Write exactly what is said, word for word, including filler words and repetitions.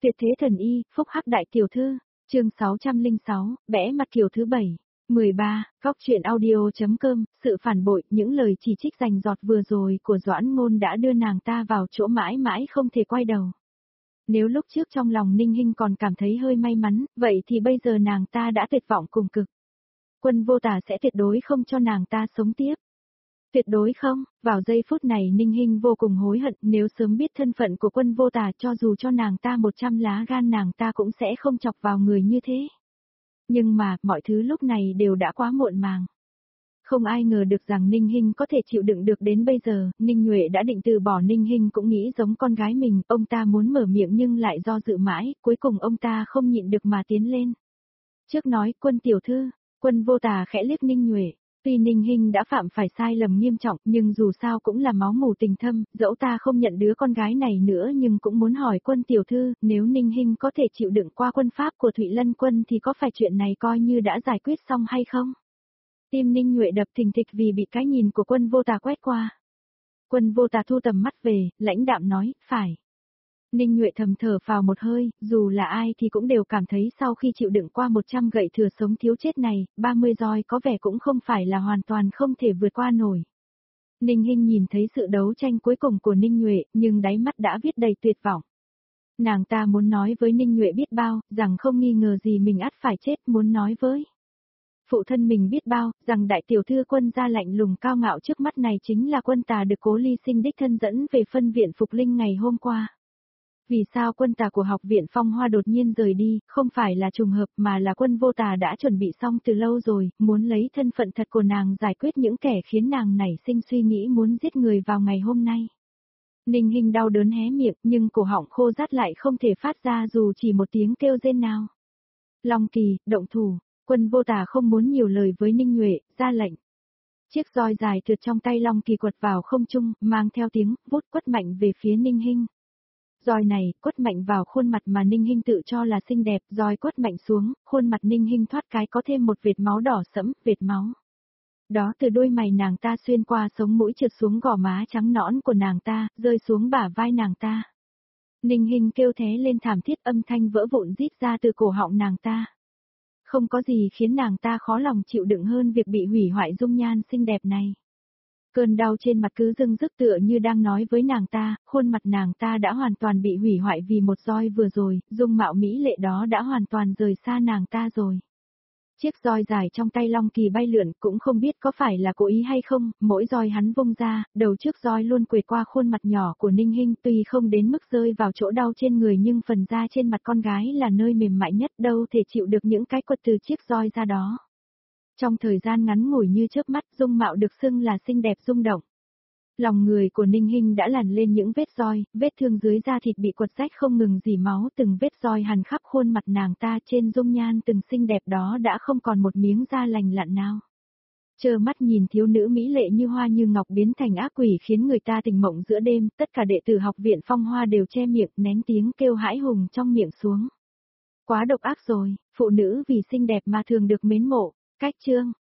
Tuyệt thế thần y, phúc hắc đại tiểu thư, chương sáu trăm lẻ sáu, bẽ mặt kiều thứ bảy. mười ba, góc truyện audio.com, sự phản bội, những lời chỉ trích rành rọt vừa rồi của Doãn Ngôn đã đưa nàng ta vào chỗ mãi mãi không thể quay đầu. Nếu lúc trước trong lòng Ninh Hinh còn cảm thấy hơi may mắn, vậy thì bây giờ nàng ta đã tuyệt vọng cùng cực. Quân Vô Tà sẽ tuyệt đối không cho nàng ta sống tiếp. Tuyệt đối không, vào giây phút này Ninh Hinh vô cùng hối hận, nếu sớm biết thân phận của Quân Vô Tà cho dù cho nàng ta một trăm lá gan nàng ta cũng sẽ không chọc vào người như thế. Nhưng mà, mọi thứ lúc này đều đã quá muộn màng. Không ai ngờ được rằng Ninh Hinh có thể chịu đựng được đến bây giờ, Ninh Nhuệ đã định từ bỏ Ninh Hinh cũng nghĩ giống con gái mình, ông ta muốn mở miệng nhưng lại do dự mãi, cuối cùng ông ta không nhịn được mà tiến lên. Trước nói, Quân tiểu thư, Quân Vô Tà khẽ liếc Ninh Nhuệ. Tuy Ninh Hinh đã phạm phải sai lầm nghiêm trọng nhưng dù sao cũng là máu mủ tình thâm, dẫu ta không nhận đứa con gái này nữa nhưng cũng muốn hỏi Quân tiểu thư, nếu Ninh Hinh có thể chịu đựng qua quân pháp của Thụy Lân quân thì có phải chuyện này coi như đã giải quyết xong hay không? Tim Ninh Nhuệ đập thình thịch vì bị cái nhìn của Quân Vô Tà quét qua. Quân Vô Tà thu tầm mắt về, lãnh đạm nói, phải. Ninh Nhuệ thầm thở phào một hơi, dù là ai thì cũng đều cảm thấy sau khi chịu đựng qua một trăm gậy thừa sống thiếu chết này, ba mươi roi có vẻ cũng không phải là hoàn toàn không thể vượt qua nổi. Ninh Hinh nhìn thấy sự đấu tranh cuối cùng của Ninh Nhuệ, nhưng đáy mắt đã viết đầy tuyệt vọng. Nàng ta muốn nói với Ninh Nhuệ biết bao, rằng không nghi ngờ gì mình ắt phải chết, muốn nói với phụ thân mình biết bao, rằng đại tiểu thư Quân gia lạnh lùng cao ngạo trước mắt này chính là Quân Tà được Cố Ly Sinh đích thân dẫn về phân viện Phục Linh ngày hôm qua. Vì sao Quân Tà của học viện Phong Hoa đột nhiên rời đi, không phải là trùng hợp mà là Quân Vô Tà đã chuẩn bị xong từ lâu rồi, muốn lấy thân phận thật của nàng giải quyết những kẻ khiến nàng nảy sinh suy nghĩ muốn giết người vào ngày hôm nay. Ninh Hinh đau đớn hé miệng nhưng cổ họng khô rát lại không thể phát ra dù chỉ một tiếng kêu rên nào. Long Kỳ, động thủ, Quân Vô Tà không muốn nhiều lời với Ninh Nhuệ, ra lệnh. Chiếc roi dài trượt trong tay Long Kỳ quật vào không trung, mang theo tiếng vút quất mạnh về phía Ninh Hinh. Roi này, quất mạnh vào khuôn mặt mà Ninh Hinh tự cho là xinh đẹp, roi quất mạnh xuống, khuôn mặt Ninh Hinh thoát cái có thêm một vệt máu đỏ sẫm, vệt máu. Đó từ đôi mày nàng ta xuyên qua sống mũi trượt xuống gò má trắng nõn của nàng ta, rơi xuống bả vai nàng ta. Ninh Hinh kêu thé lên thảm thiết, âm thanh vỡ vụn rít ra từ cổ họng nàng ta. Không có gì khiến nàng ta khó lòng chịu đựng hơn việc bị hủy hoại dung nhan xinh đẹp này. Cơn đau trên mặt cứ dưng dứt tựa như đang nói với nàng ta, khuôn mặt nàng ta đã hoàn toàn bị hủy hoại vì một roi vừa rồi, dung mạo mỹ lệ đó đã hoàn toàn rời xa nàng ta rồi. Chiếc roi dài trong tay Long Kỳ bay lượn cũng không biết có phải là cố ý hay không, mỗi roi hắn vung ra, đầu trước roi luôn quệt qua khuôn mặt nhỏ của Ninh Hinh, tuy không đến mức rơi vào chỗ đau trên người nhưng phần da trên mặt con gái là nơi mềm mại nhất, đâu thể chịu được những cái quật từ chiếc roi ra đó. Trong thời gian ngắn ngủi như chớp mắt, dung mạo được xưng là xinh đẹp rung động. Lòng người của Ninh Hinh đã lằn lên những vết roi, vết thương dưới da thịt bị quật rách không ngừng rỉ máu, từng vết roi hằn khắp khuôn mặt nàng ta, trên dung nhan từng xinh đẹp đó đã không còn một miếng da lành lặn nào. Trơ mắt nhìn thiếu nữ mỹ lệ như hoa như ngọc biến thành ác quỷ khiến người ta tỉnh mộng giữa đêm, tất cả đệ tử học viện Phong Hoa đều che miệng, nén tiếng kêu hãi hùng trong miệng xuống. Quá độc ác rồi, phụ nữ vì xinh đẹp mà thường được mến mộ. Cách chương